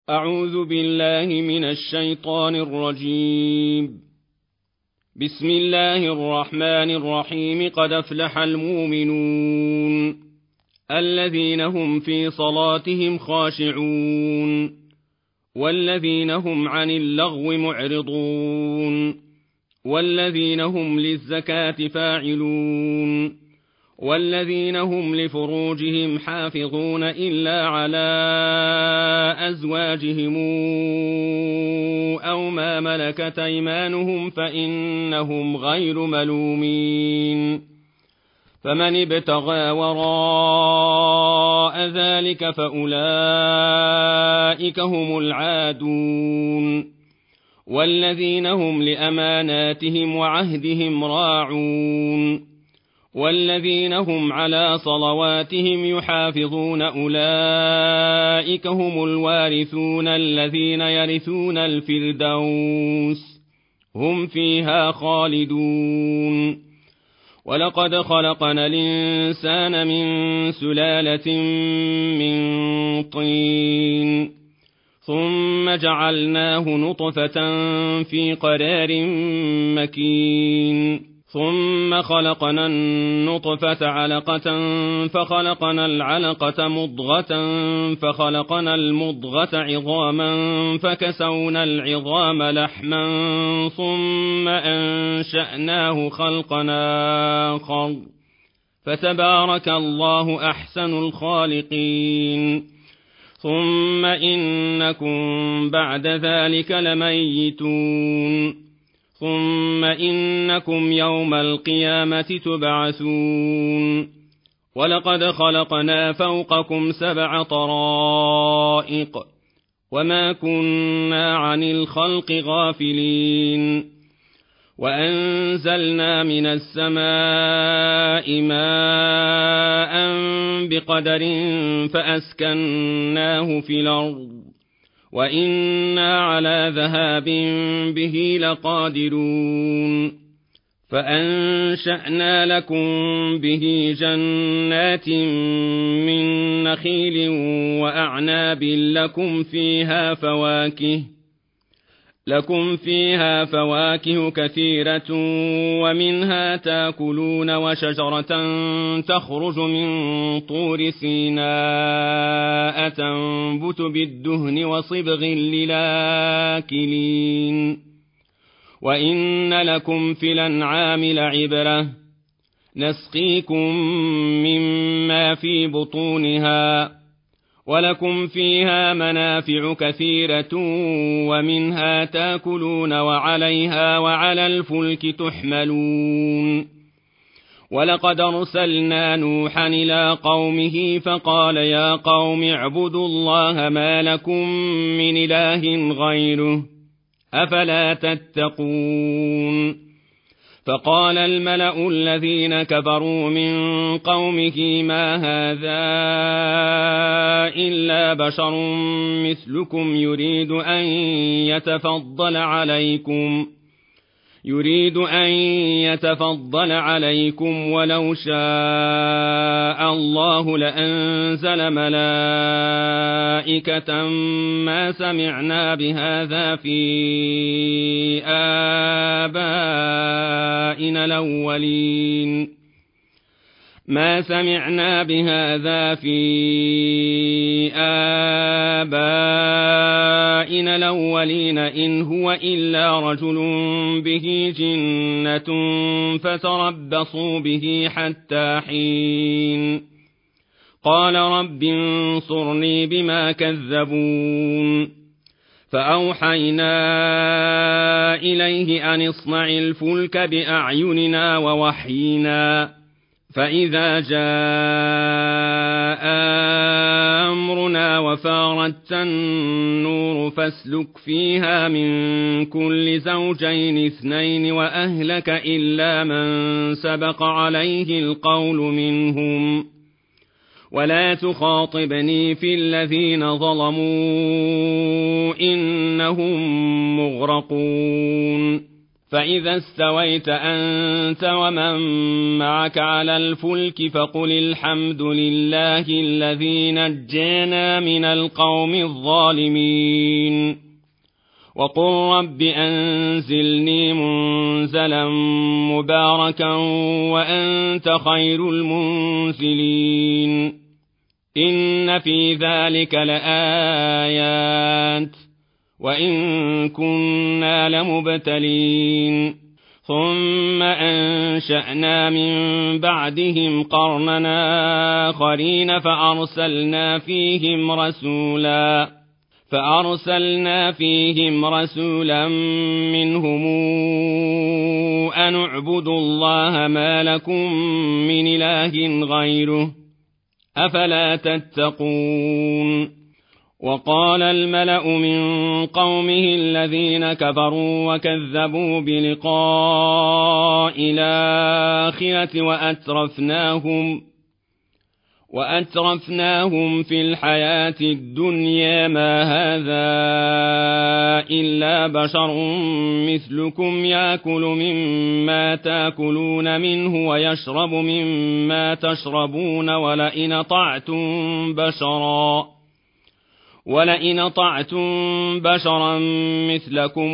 أعوذ بالله من الشيطان الرجيم. بسم الله الرحمن الرحيم. قد أفلح المؤمنون الذين هم في صلاتهم خاشعون والذين هم عن اللغو معرضون والذين هم للزكاة فاعلون والذين هم لفروجهم حافظون إلا على أزواجهم أو ما ملكت أيمانهم فإنهم غير ملومين. فمن ابتغى وراء ذلك فأولئك هم العادون والذين هم لأماناتهم وعهدهم راعون والذين هم على صلواتهم يحافظون أولئك هم الوارثون الذين يرثون الفردوس هم فيها خالدون. ولقد خلقنا الإنسان من سلالة من طين ثم جعلناه نطفة في قرار مكين ثم خلقنا النطفة علقة فخلقنا العلقة مضغة فخلقنا المضغة عظاما فكسونا العظام لحما ثم أنشأناه خلقا آخر فتبارك الله أحسن الخالقين. ثم إنكم بعد ذلك لميتون ثم إنكم يوم القيامة تبعثون. ولقد خلقنا فوقكم 7 طرائق وما كنا عن الخلق غافلين. وأنزلنا من السماء ماء بقدر فأسكناه في الأرض وإنا على ذهاب به لقادرون. فأنشأنا لكم به جنات من نخيل وأعناب لكم فيها فواكه كثيرة ومنها تاكلون وشجرة تخرج من طور سيناء تنبت بالدهن وصبغ للآكلين. وإن لكم في الأنعام لعبرة نسقيكم مما في بطونها ولكم فيها منافع كثيرة ومنها تاكلون وعليها وعلى الفلك تحملون. ولقد أرسلنا نوحا إلى قومه فقال يا قوم اعبدوا الله ما لكم من إله غيره أفلا تتقون. فقال الملأ الذين كفروا من قومه ما هذا إلا بشر مثلكم يريد أن يتفضل عليكم ولو شاء الله لأنزل ملائكة ما سمعنا بهذا في آبائنا الأولين إن هو إلا رجل به جنة فتربصوا به حتى حين. قال رب انصرني بما كذبون. فأوحينا إليه أن اصنع الفلك بأعيننا ووحينا فإذا جاء أمرنا وفارت النور فاسلك فيها من كل زوجين 2 وأهلك إلا من سبق عليه القول منهم ولا تخاطبني في الذين ظلموا إنهم مغرقون. فإذا استويت أنت ومن معك على الفلك فقل الحمد لله الذي نجانا من القوم الظالمين وقل رب أنزلني منزلا مباركا وأنت خير المنزلين إن في ذلك لآيات وإن كنا لمبتلين ثم أنشأنا من بعدهم قرننا آخرين فأرسلنا فيهم رسولا منهم أن اعبدوا الله ما لكم من إله غيره أفلا تتقون وقال الملأ من قومه الذين كفروا وكذبوا بلقاء الآخرة وأترفناهم في الحياة الدنيا ما هذا إلا بشر مثلكم يأكل مما تأكلون منه ويشرب مما تشربون ولئن أطعتم بشرا مثلكم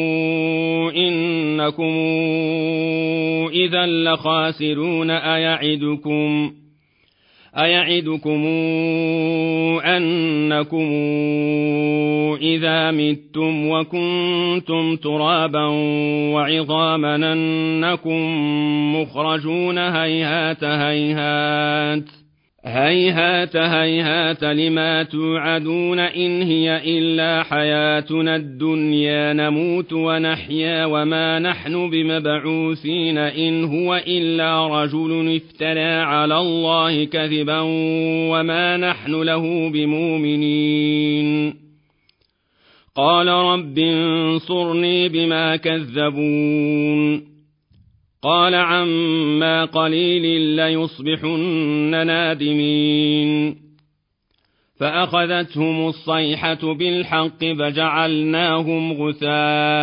إنكم إذا لخاسرون أيعدكم أنكم إذا متم وكنتم ترابا وعظاما أنكم مخرجون هيهات لما توعدون إن هي إلا حياتنا الدنيا نموت ونحيا وما نحن بمبعوثين إن هو إلا رجل افترى على الله كذبا وما نحن له بمؤمنين قال رب انصرني بما كذبون قال عما قليل ليصبحن نادمين فأخذتهم الصيحة بالحق فجعلناهم غثاء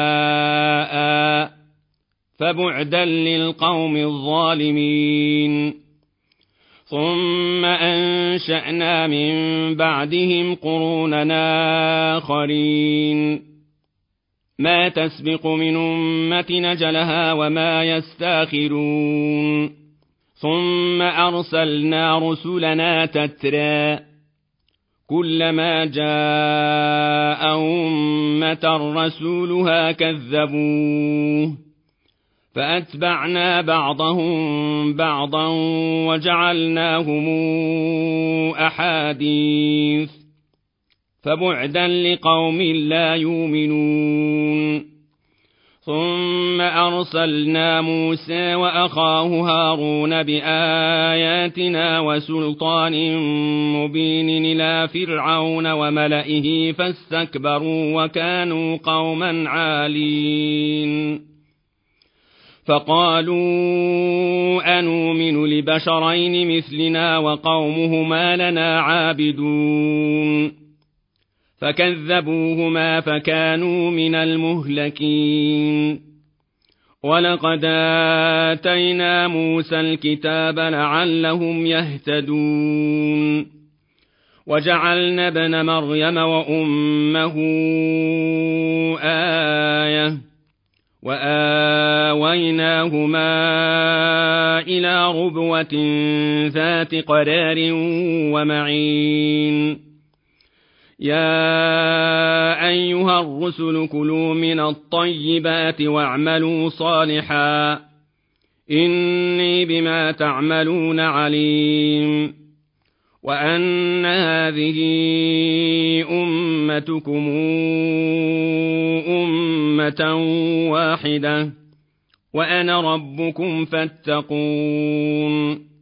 فبعدا للقوم الظالمين ثم أنشأنا من بعدهم قروننا آخرين ما تسبق من أمة نجلها وما يستاخرون ثم أرسلنا رسلنا تترى كلما جاء أمة رسولها كذبوه فأتبعنا بعضهم بعضا وجعلناهم أحاديث فبعدا لقوم لا يؤمنون ثم أرسلنا موسى وأخاه هارون بآياتنا وسلطان مبين إلى فرعون وملئه فاستكبروا وكانوا قوما عالين فقالوا أنؤمن لبشرين مثلنا وقومهما لنا عابدون فكذبوهما فكانوا من المهلكين ولقد آتينا موسى الكتاب لعلهم يهتدون وجعلنا ابن مريم وأمه آية وآويناهما إلى ربوة ذات قرار ومعين يا أيها الرسل كلوا من الطيبات واعملوا صالحا إني بما تعملون عليم وأن هذه أمتكم أمة واحدة وأنا ربكم فاتقون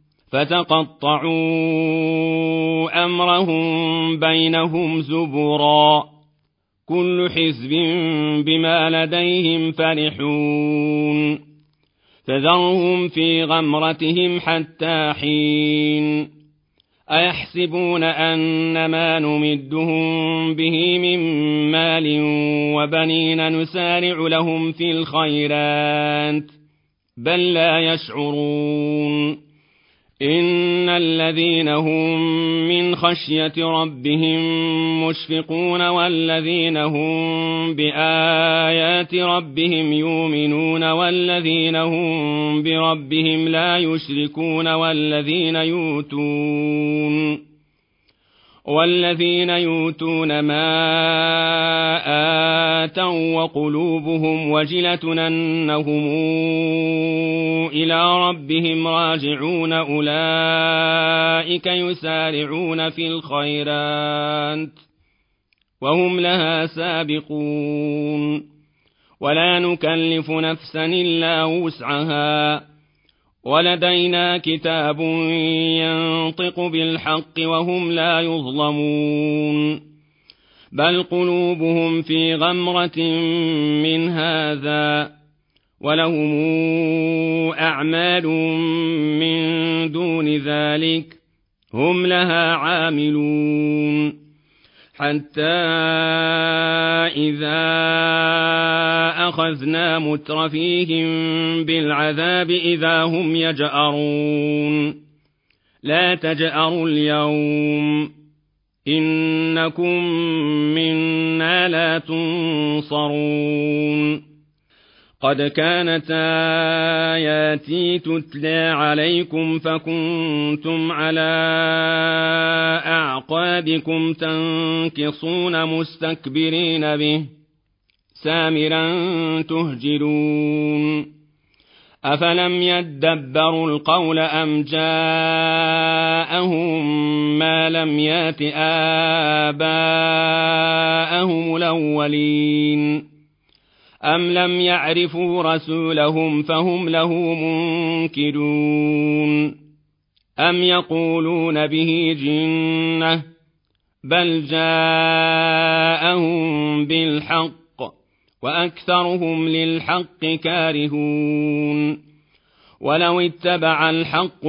فتقطعوا أمرهم بينهم زبرا كل حزب بما لديهم فرحون فذرهم في غمرتهم حتى حين أيحسبون أن ما نمدهم به من مال وبنين نسارع لهم في الخيرات بل لا يشعرون إن الذين هم من خشية ربهم مشفقون والذين هم بآيات ربهم يؤمنون والذين هم بربهم لا يشركون والذين يؤتون ما آتوا وقلوبهم وجلة أنهم إلى ربهم راجعون أولئك يسارعون في الخيرات وهم لها سابقون ولا نكلف نفسا إلا وسعها ولدينا كتاب ينطق بالحق وهم لا يظلمون بل قلوبهم في غمرة من هذا ولهم أعمال من دون ذلك هم لها عاملون حتى إذا أخذنا مترفيهم بالعذاب إذا هم يجأرون لا تجأروا اليوم إنكم منا لا تنصرون قد كانت آياتي تتلى عليكم فكنتم على أعقابكم تنكصون مستكبرين به سامرا تهجرون أفلم يدبروا القول أم جاءهم ما لم يات آباءهم الأولين أم لم يعرفوا رسولهم فهم له منكرون أم يقولون به جنة بل جاءهم بالحق وأكثرهم للحق كارهون ولو اتبع الحق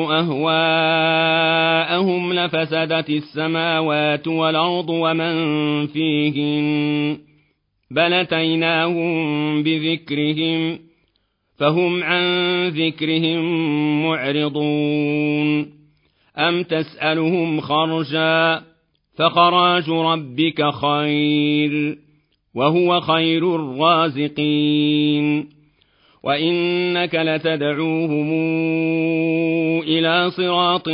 أهواءهم لفسدت السماوات والأرض ومن فيهن بل أتيناهم بذكرهم فهم عن ذكرهم معرضون أم تسألهم خرجا فخراج ربك خير وهو خير الرازقين وإنك لتدعوهم إلى صراط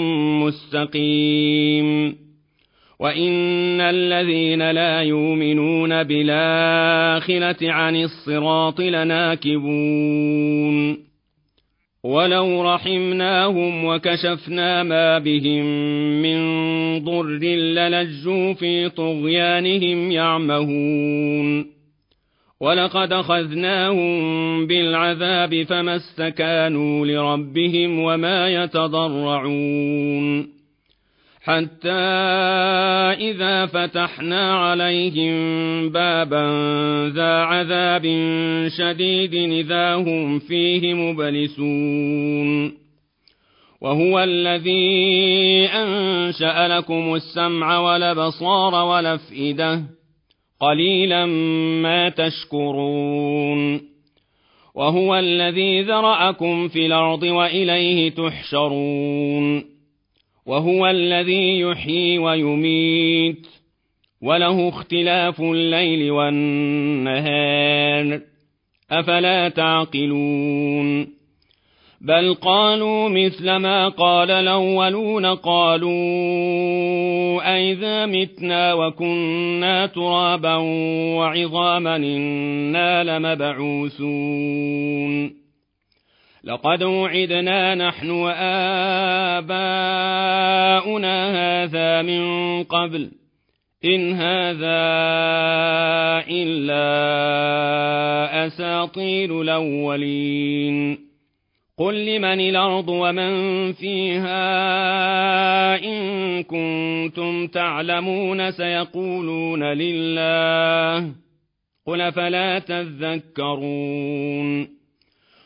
مستقيم وإن الذين لا يؤمنون بالآخرة عن الصراط لناكبون ولو رحمناهم وكشفنا ما بهم من ضر للجوا في طغيانهم يعمهون ولقد أخذناهم بالعذاب فما استكانوا لربهم وما يتضرعون حتى إذا فتحنا عليهم بابا ذا عذاب شديد إذا هم فيه مبلسون وهو الذي أنشأ لكم السمع والأبصار والأفئدة قليلا ما تشكرون وهو الذي ذرأكم في الأرض وإليه تحشرون وهو الذي يحيي ويميت وله اختلاف الليل والنهار أفلا تعقلون بل قالوا مثل ما قال الأولون قالوا أئذا متنا وكنا ترابا وعظاما إنا لمبعوثون لقد وعدنا نحن وآباؤنا هذا من قبل إن هذا إلا أساطير الأولين قل لمن الأرض ومن فيها إن كنتم تعلمون سيقولون لله قل فلا تذكرون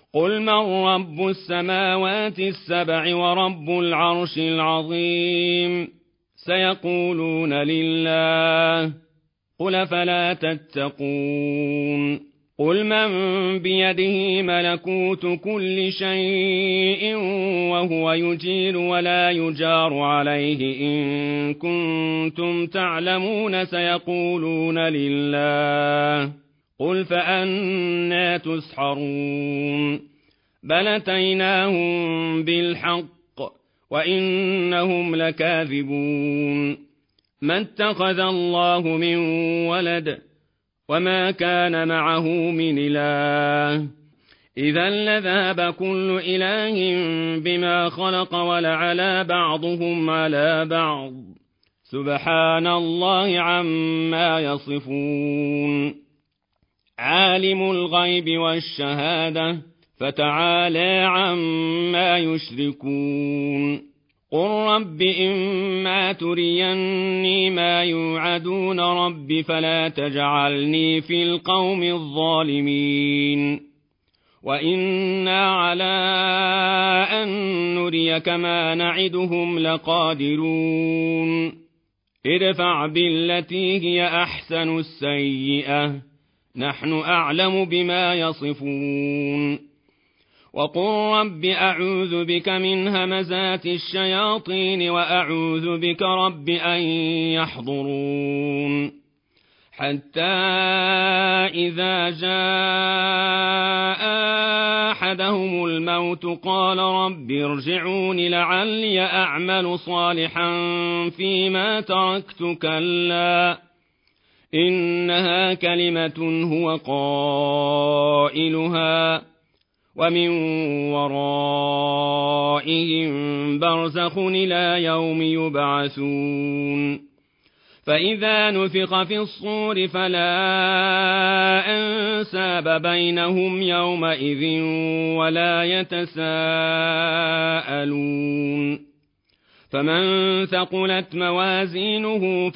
قل من رب السماوات السبع ورب العرش العظيم سيقولون لله قل فلا تتقون قل من بيده ملكوت كل شيء وهو يجير ولا يجار عليه إن كنتم تعلمون سيقولون لله قل فأنى تسحرون بل أتيناهم بالحق وإنهم لكاذبون ما اتخذ الله من ولد وما كان معه من إله إذا لذهب كل إله بما خلق ولعلى بعضهم على بعض سبحان الله عما يصفون عالم الغيب والشهادة فتعالى عما يشركون قل رب إما تريني ما يوعدون رب فلا تجعلني في القوم الظالمين وإنا على أن نريك ما نعدهم لقادرون ادفع بالتي هي أحسن السيئة نحن أعلم بما يصفون وقل رب أعوذ بك من همزات الشياطين وأعوذ بك رب أن يحضرون حتى إذا جاء أحدهم الموت قال رب ارجعون لعلي أعمل صالحا فيما تركت كلا إنها كلمة هو قائلها ومن ورائهم برزخ إلى يوم يبعثون فإذا نفخ في الصور فلا أنساب بينهم يومئذ ولا يتساءلون فمن ثقلت موازينه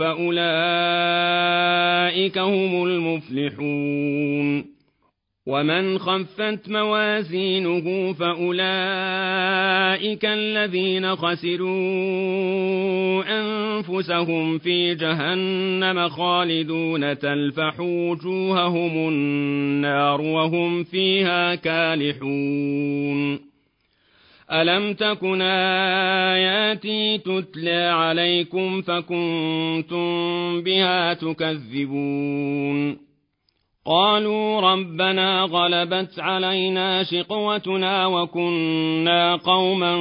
فأولئك هم المفلحون ومن خفت موازينه فأولئك الذين خسروا أنفسهم في جهنم خالدون تلفح وجوههم النار وهم فيها كالحون ألم تكن آياتي تتلى عليكم فكنتم بها تكذبون قالوا ربنا غلبت علينا شقوتنا وكنا قوما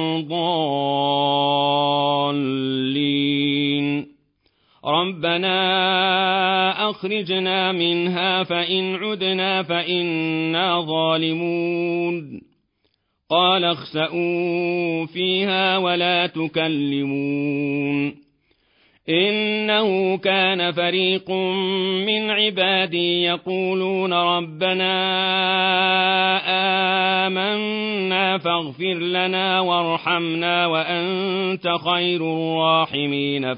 ضالين ربنا أخرجنا منها فإن عدنا فإنا ظالمون قال اخسئوا فيها ولا تكلمون إنه كان فريق من عبادي يقولون ربنا آمنا فاغفر لنا وارحمنا وأنت خير الراحمين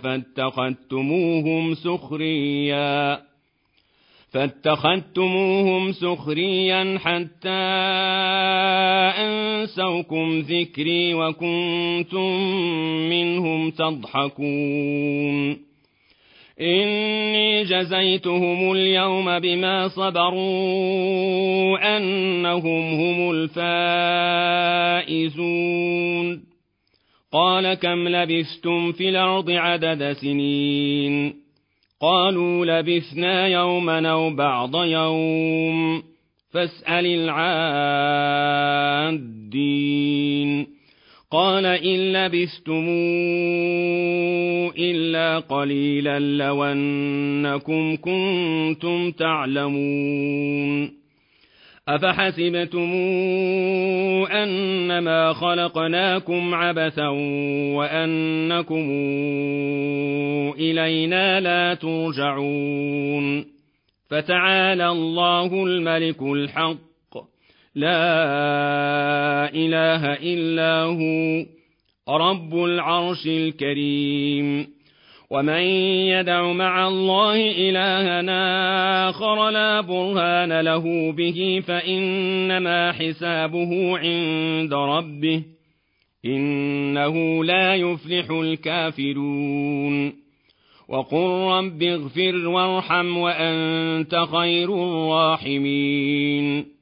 فاتخذتموهم سخريا حتى أنسوكم ذكري وكنتم منهم تضحكون إني جزيتهم اليوم بما صبروا أنهم هم الفائزون قال كم لبثتم في الأرض عدد سنين قالوا لبثنا يوما أو بعض يوم فاسأل العادين قال إن لبثتم إلا قليلا لو أنكم كنتم تعلمون أفحسبتم أنما خلقناكم عبثا وأنكم إلينا لا ترجعون فتعالى الله الملك الحق لا إله إلا هو رب العرش الكريم ومن يدع مع الله إلها آخر لا برهان له به فإنما حسابه عند ربه إنه لا يفلح الكافرون وقل رب اغفر وارحم وأنت خير الراحمين